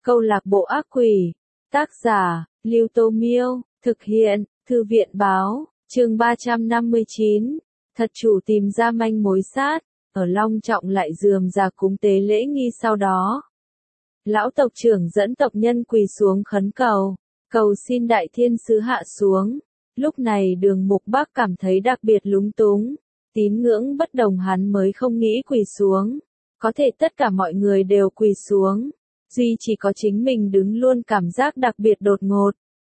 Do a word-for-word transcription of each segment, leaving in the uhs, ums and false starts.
Câu lạc bộ ác quỷ. Tác giả, Lưu Tô Miêu. Thực hiện, Thư viện Báo. Chương ba trăm năm mươi chín. Thật chủ tìm ra manh mối sát. Ở Long Trọng lại rườm rà cúng tế lễ nghi sau đó. Lão tộc trưởng dẫn tộc nhân quỳ xuống khấn cầu. Cầu xin đại thiên sứ hạ xuống. Lúc này Đường Mục Bắc cảm thấy đặc biệt lúng túng. Tín ngưỡng bất đồng hắn mới không nghĩ quỳ xuống. Có thể tất cả mọi người đều quỳ xuống. Duy chỉ có chính mình đứng luôn cảm giác đặc biệt đột ngột.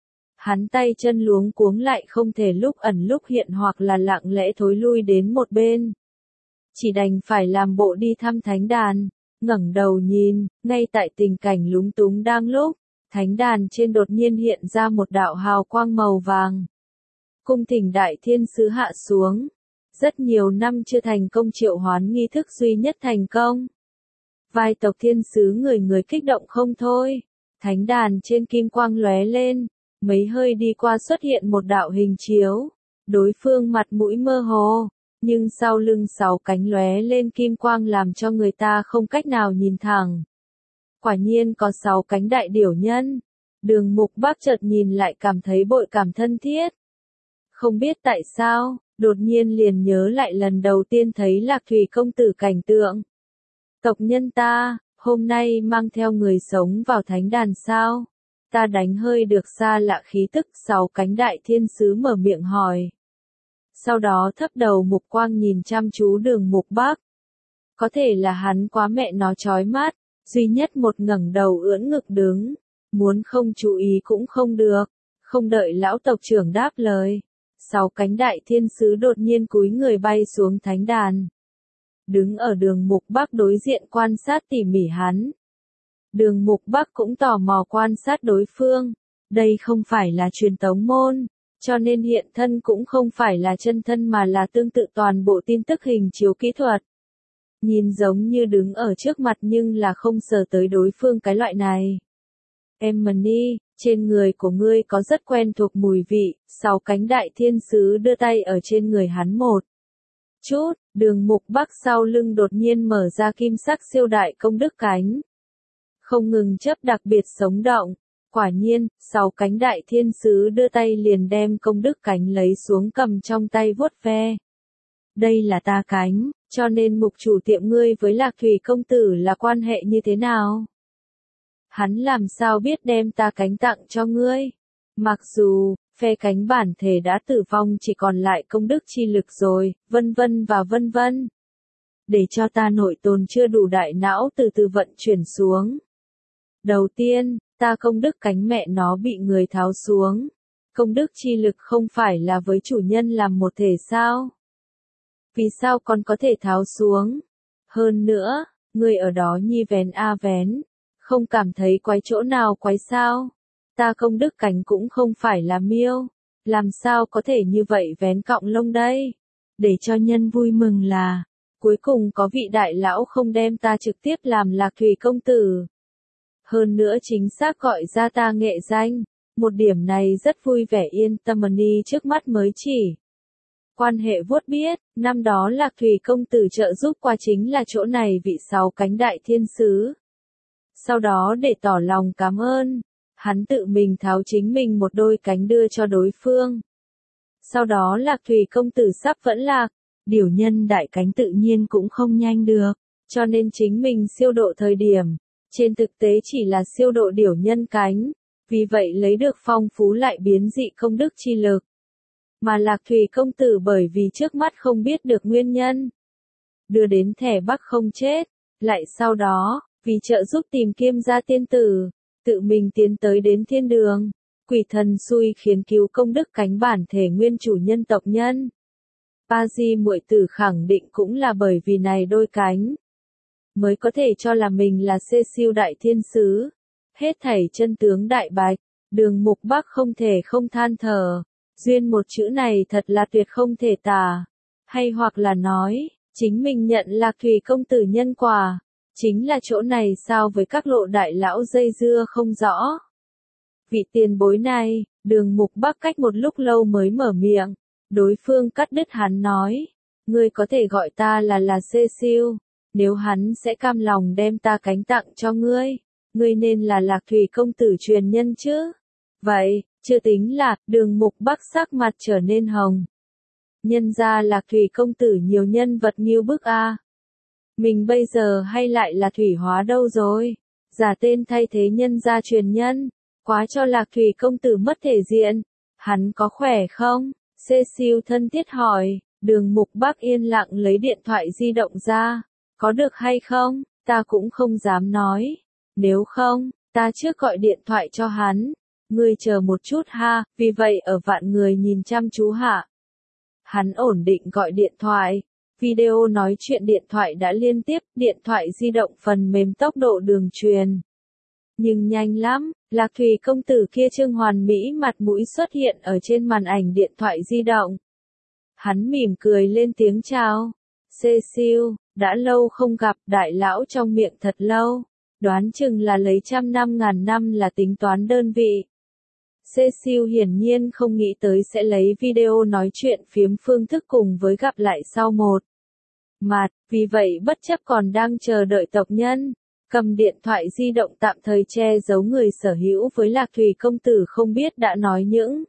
Hắn tay chân luống cuống lại không thể lúc ẩn lúc hiện hoặc là lặng lẽ thối lui đến một bên. Chỉ đành phải làm bộ đi thăm thánh đàn, ngẩng đầu nhìn, ngay tại tình cảnh lúng túng đang lúc, thánh đàn trên đột nhiên hiện ra một đạo hào quang màu vàng. Cung thỉnh đại thiên sứ hạ xuống. Rất nhiều năm chưa thành công triệu hoán nghi thức duy nhất thành công. Vai tộc thiên sứ người người kích động không thôi. Thánh đàn trên kim quang lóe lên, mấy hơi đi qua xuất hiện một đạo hình chiếu. Đối phương mặt mũi mơ hồ, nhưng sau lưng sáu cánh lóe lên kim quang làm cho người ta không cách nào nhìn thẳng. Quả nhiên có sáu cánh đại điểu nhân. Đường Mục Bắc chợt nhìn lại cảm thấy bội cảm thân thiết. Không biết tại sao, đột nhiên liền nhớ lại lần đầu tiên thấy Lạc Thủy công tử cảnh tượng. Tộc nhân ta, hôm nay mang theo người sống vào thánh đàn sao? Ta đánh hơi được xa lạ khí tức. Sáu cánh đại thiên sứ mở miệng hỏi. Sau đó thấp đầu mục quang nhìn chăm chú Đường Mục Bắc. Có thể là hắn quá mẹ nó chói mắt, duy nhất một ngẩng đầu ưỡn ngực đứng. Muốn không chú ý cũng không được. Không đợi lão tộc trưởng đáp lời. Sáu cánh đại thiên sứ đột nhiên cúi người bay xuống thánh đàn. Đứng ở Đường Mục Bắc đối diện quan sát tỉ mỉ hắn. Đường Mục Bắc cũng tò mò quan sát đối phương. Đây không phải là truyền tống môn, cho nên hiện thân cũng không phải là chân thân mà là tương tự toàn bộ tin tức hình chiếu kỹ thuật. Nhìn giống như đứng ở trước mặt nhưng là không sờ tới đối phương cái loại này. Emily, trên người của ngươi có rất quen thuộc mùi vị. Sáu cánh đại thiên sứ đưa tay ở trên người hắn một chút. Đường Mục Bắc sau lưng đột nhiên mở ra kim sắc siêu đại công đức cánh. Không ngừng chấp đặc biệt sống động. Quả nhiên, sáu cánh đại thiên sứ đưa tay liền đem công đức cánh lấy xuống cầm trong tay vuốt ve. Đây là ta cánh, cho nên mục chủ tiệm ngươi với Lạc Thủy công tử là quan hệ như thế nào? Hắn làm sao biết đem ta cánh tặng cho ngươi? Mặc dù, phe cánh bản thể đã tử vong chỉ còn lại công đức chi lực rồi, vân vân và vân vân. Để cho ta nội tồn chưa đủ đại não từ từ vận chuyển xuống. Đầu tiên, ta công đức cánh mẹ nó bị người tháo xuống. Công đức chi lực không phải là với chủ nhân làm một thể sao? Vì sao còn có thể tháo xuống? Hơn nữa, người ở đó nhi vén a vén. Không cảm thấy quái chỗ nào quái sao? Ta công đức cánh cũng không phải là miêu. Làm sao có thể như vậy vén cọng lông đây? Để cho nhân vui mừng là, cuối cùng có vị đại lão không đem ta trực tiếp làm Lạc Thủy công tử. Hơn nữa chính xác gọi ra ta nghệ danh. Một điểm này rất vui vẻ yên tâm Mani trước mắt mới chỉ. Quan hệ vuốt biết, năm đó Lạc Thủy công tử trợ giúp qua chính là chỗ này vị sáu cánh đại thiên sứ. Sau đó để tỏ lòng cảm ơn, hắn tự mình tháo chính mình một đôi cánh đưa cho đối phương. Sau đó Lạc Thủy công tử sắp vẫn lạc, điểu nhân đại cánh tự nhiên cũng không nhanh được, cho nên chính mình siêu độ thời điểm, trên thực tế chỉ là siêu độ điểu nhân cánh, vì vậy lấy được phong phú lại biến dị công đức chi lực. Mà Lạc Thủy công tử bởi vì trước mắt không biết được nguyên nhân, đưa đến thẻ Bắc không chết, lại sau đó, vì trợ giúp tìm Kiêm gia tiên tử, tự mình tiến tới đến thiên đường, quỷ thần xui khiến cứu công đức cánh bản thể nguyên chủ nhân tộc nhân. Pa Di muội tử khẳng định cũng là bởi vì này đôi cánh, mới có thể cho là mình là xê siêu đại thiên sứ. Hết thảy chân tướng đại bạch, Đường Mục Bắc không thể không than thở. Duyên một chữ này thật là tuyệt không thể tả. Hay hoặc là nói, chính mình nhận Lạc Thủy công tử nhân quả. Chính là chỗ này sao với các lộ đại lão dây dưa không rõ. Vị tiền bối này, Đường Mục Bắc cách một lúc lâu mới mở miệng. Đối phương cắt đứt hắn nói. Ngươi có thể gọi ta là là xê siêu. Nếu hắn sẽ cam lòng đem ta cánh tặng cho ngươi. Ngươi nên là Lạc Thủy công tử truyền nhân chứ. Vậy, chưa tính là, Đường Mục Bắc sắc mặt trở nên hồng. Nhân ra Lạc Thủy công tử nhiều nhân vật nghiêu bức a. Mình bây giờ hay lại là Thủy Hóa đâu rồi? Giả tên thay thế nhân gia truyền nhân, quá cho Lạc Thủy công tử mất thể diện. Hắn có khỏe không? Cecil thân thiết hỏi. Đường Mục Bắc yên lặng lấy điện thoại di động ra. Có được hay không? Ta cũng không dám nói. Nếu không, ta trước gọi điện thoại cho hắn. Ngươi chờ một chút ha, vì vậy ở vạn người nhìn chăm chú hạ. Hắn ổn định gọi điện thoại. Video nói chuyện điện thoại đã liên tiếp, điện thoại di động phần mềm tốc độ đường truyền. Nhưng nhanh lắm, Lạc Thủy công tử kia trương hoàn mỹ mặt mũi xuất hiện ở trên màn ảnh điện thoại di động. Hắn mỉm cười lên tiếng chào. Cecil, đã lâu không gặp, đại lão trong miệng thật lâu. Đoán chừng là lấy trăm năm ngàn năm là tính toán đơn vị. Cecil hiển nhiên không nghĩ tới sẽ lấy video nói chuyện phiếm phương thức cùng với gặp lại sau một mặt, vì vậy bất chấp còn đang chờ đợi tộc nhân, cầm điện thoại di động tạm thời che giấu người sở hữu với Lạc Thủy công tử không biết đã nói những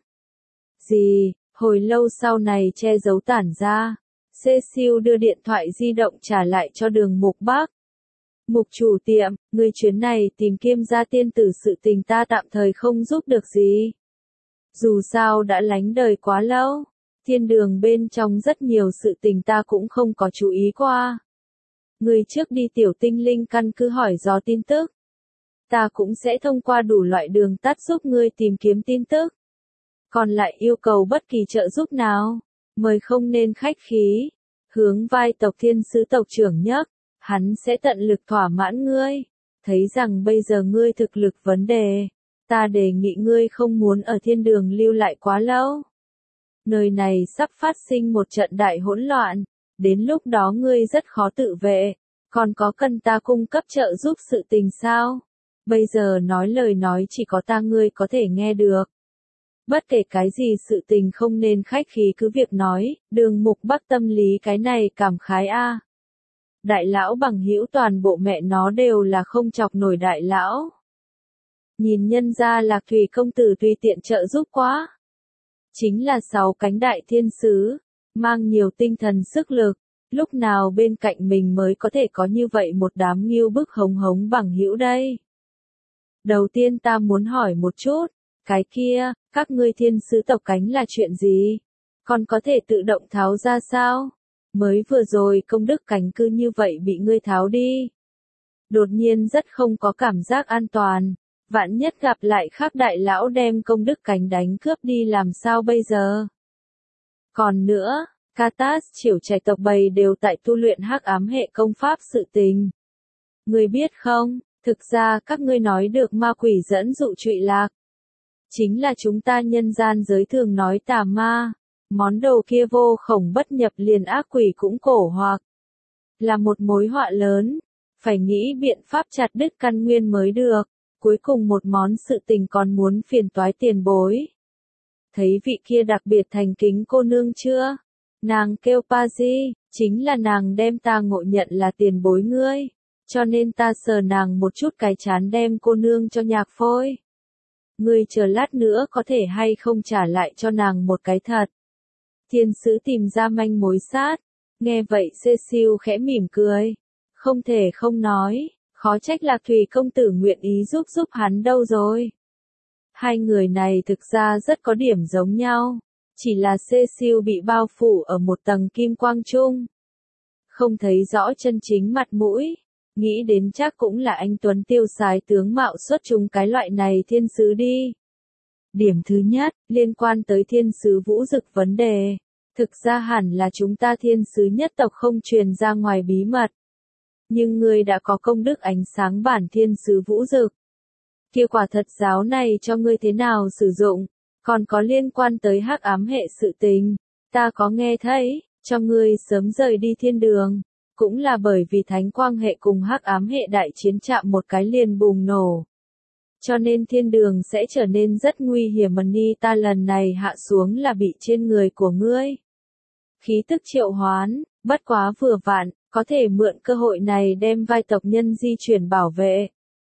gì, hồi lâu sau này che giấu tản ra. Cecil đưa điện thoại di động trả lại cho Đường Mục Bắc. Mục chủ tiệm, người chuyến này tìm Kiêm gia tiên tử sự tình ta tạm thời không giúp được gì. Dù sao đã lánh đời quá lâu, thiên đường bên trong rất nhiều sự tình ta cũng không có chú ý qua. Người trước đi tiểu tinh linh căn cứ hỏi dò tin tức. Ta cũng sẽ thông qua đủ loại đường tắt giúp ngươi tìm kiếm tin tức. Còn lại yêu cầu bất kỳ trợ giúp nào, mời không nên khách khí. Hướng vai tộc thiên sứ tộc trưởng nhấc. Hắn sẽ tận lực thỏa mãn ngươi. Thấy rằng bây giờ ngươi thực lực vấn đề. Ta đề nghị ngươi không muốn ở thiên đường lưu lại quá lâu. Nơi này sắp phát sinh một trận đại hỗn loạn. Đến lúc đó ngươi rất khó tự vệ. Còn có cần ta cung cấp trợ giúp sự tình sao? Bây giờ nói lời nói chỉ có ta ngươi có thể nghe được. Bất kể cái gì sự tình không nên khách khí cứ việc nói. Đường Mục Bắc tâm lý cái này cảm khái a. Đại lão bằng hữu toàn bộ mẹ nó đều là không chọc nổi đại lão. Nhìn nhân ra Lạc Thủy công tử tùy tiện trợ giúp quá. Chính là sáu cánh đại thiên sứ, mang nhiều tinh thần sức lực, lúc nào bên cạnh mình mới có thể có như vậy một đám nghiêu bức hống hống bằng hữu đây. Đầu tiên ta muốn hỏi một chút, cái kia, các ngươi thiên sứ tộc cánh là chuyện gì? Còn có thể tự động tháo ra sao? Mới vừa rồi công đức cánh cứ như vậy bị ngươi tháo đi. Đột nhiên rất không có cảm giác an toàn. Vạn nhất gặp lại khác đại lão đem công đức cánh đánh cướp đi làm sao bây giờ? Còn nữa, Katas triều trạch tộc bầy đều tại tu luyện hắc ám hệ công pháp sự tình. Ngươi biết không, thực ra các ngươi nói được ma quỷ dẫn dụ trụy lạc. Chính là chúng ta nhân gian giới thường nói tà ma. Món đồ kia vô khổng bất nhập liền ác quỷ cũng cổ hoặc là một mối họa lớn, phải nghĩ biện pháp chặt đứt căn nguyên mới được. Cuối cùng một món sự tình còn muốn phiền toái tiền bối. Thấy vị kia đặc biệt thành kính cô nương chưa? Nàng kêu Pazi, chính là nàng đem ta ngộ nhận là tiền bối ngươi, cho nên ta sờ nàng một chút cái chán đem cô nương cho nhạc phôi. Ngươi chờ lát nữa có thể hay không trả lại cho nàng một cái thật. Thiên sứ tìm ra manh mối sát. Nghe vậy Cecil khẽ mỉm cười. Không thể không nói, khó trách Lạc Thủy công tử nguyện ý giúp giúp hắn đâu rồi. Hai người này thực ra rất có điểm giống nhau. Chỉ là Cecil bị bao phủ ở một tầng kim quang chung. Không thấy rõ chân chính mặt mũi. Nghĩ đến chắc cũng là anh Tuấn tiêu sái tướng mạo xuất chúng cái loại này thiên sứ đi. Điểm thứ nhất, liên quan tới thiên sứ vũ dực vấn đề. Thực ra hẳn là chúng ta thiên sứ nhất tộc không truyền ra ngoài bí mật. Nhưng ngươi đã có công đức ánh sáng bản thiên sứ vũ dực. Kia quả thật giáo này cho ngươi thế nào sử dụng, còn có liên quan tới hắc ám hệ sự tình. Ta có nghe thấy, cho ngươi sớm rời đi thiên đường. Cũng là bởi vì thánh quang hệ cùng hắc ám hệ đại chiến chạm một cái liền bùng nổ. Cho nên thiên đường sẽ trở nên rất nguy hiểm mà ni ta lần này hạ xuống là bị trên người của ngươi. Khí tức triệu hoán, bất quá vừa vặn, có thể mượn cơ hội này đem vai tộc nhân di chuyển bảo vệ.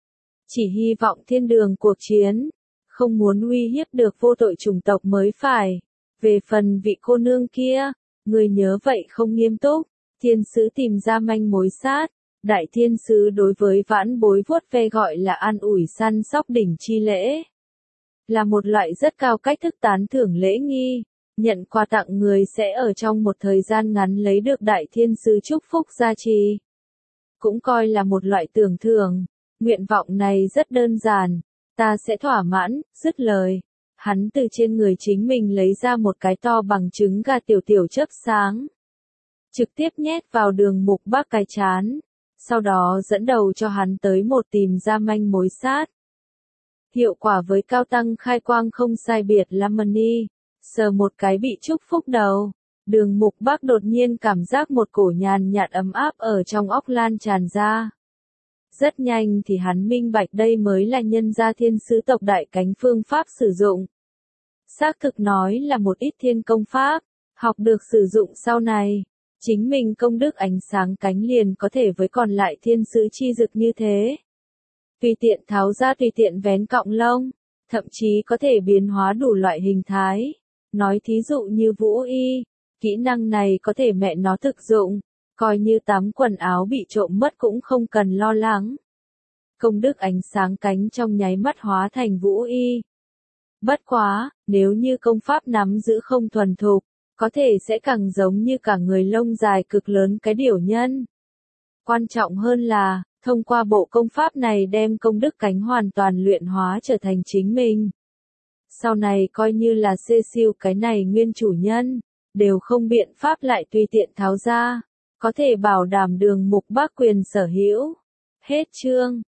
Chỉ hy vọng thiên đường cuộc chiến, không muốn uy hiếp được vô tội chủng tộc mới phải. Về phần vị cô nương kia, người nhớ vậy không nghiêm túc. Thiên sứ tìm ra manh mối sát. Đại thiên sứ đối với vãn bối vuốt ve gọi là an ủi săn sóc đỉnh chi lễ. Là một loại rất cao cách thức tán thưởng lễ nghi. Nhận quà tặng người sẽ ở trong một thời gian ngắn lấy được đại thiên sứ chúc phúc gia trì. Cũng coi là một loại tưởng thưởng. Nguyện vọng này rất đơn giản. Ta sẽ thỏa mãn, dứt lời. Hắn từ trên người chính mình lấy ra một cái to bằng trứng gà tiểu tiểu chớp sáng. Trực tiếp nhét vào Đường Mục Bác cái chán. Sau đó dẫn đầu cho hắn tới một tìm ra manh mối sát. Hiệu quả với cao tăng khai quang không sai biệt Lamani. Sờ một cái bị chúc phúc đầu. Đường Mục Bác đột nhiên cảm giác một cổ nhàn nhạt ấm áp ở trong óc lan tràn ra. Rất nhanh thì hắn minh bạch đây mới là nhân gia thiên sứ tộc đại cánh phương pháp sử dụng. Xác thực nói là một ít thiên công pháp, học được sử dụng sau này. Chính mình công đức ánh sáng cánh liền có thể với còn lại thiên sứ chi dực như thế. Tùy tiện tháo ra tùy tiện vén cọng lông, thậm chí có thể biến hóa đủ loại hình thái. Nói thí dụ như vũ y, kỹ năng này có thể mẹ nó thực dụng, coi như tắm quần áo bị trộm mất cũng không cần lo lắng. Công đức ánh sáng cánh trong nháy mắt hóa thành vũ y. Bất quá, nếu như công pháp nắm giữ không thuần thục, có thể sẽ càng giống như cả người lông dài cực lớn cái điểu nhân. Quan trọng hơn là, thông qua bộ công pháp này đem công đức cánh hoàn toàn luyện hóa trở thành chính mình. Sau này coi như là xê siêu cái này nguyên chủ nhân, đều không biện pháp lại tùy tiện tháo ra, có thể bảo đảm Đường Mục Bác quyền sở hữu. Hết chương.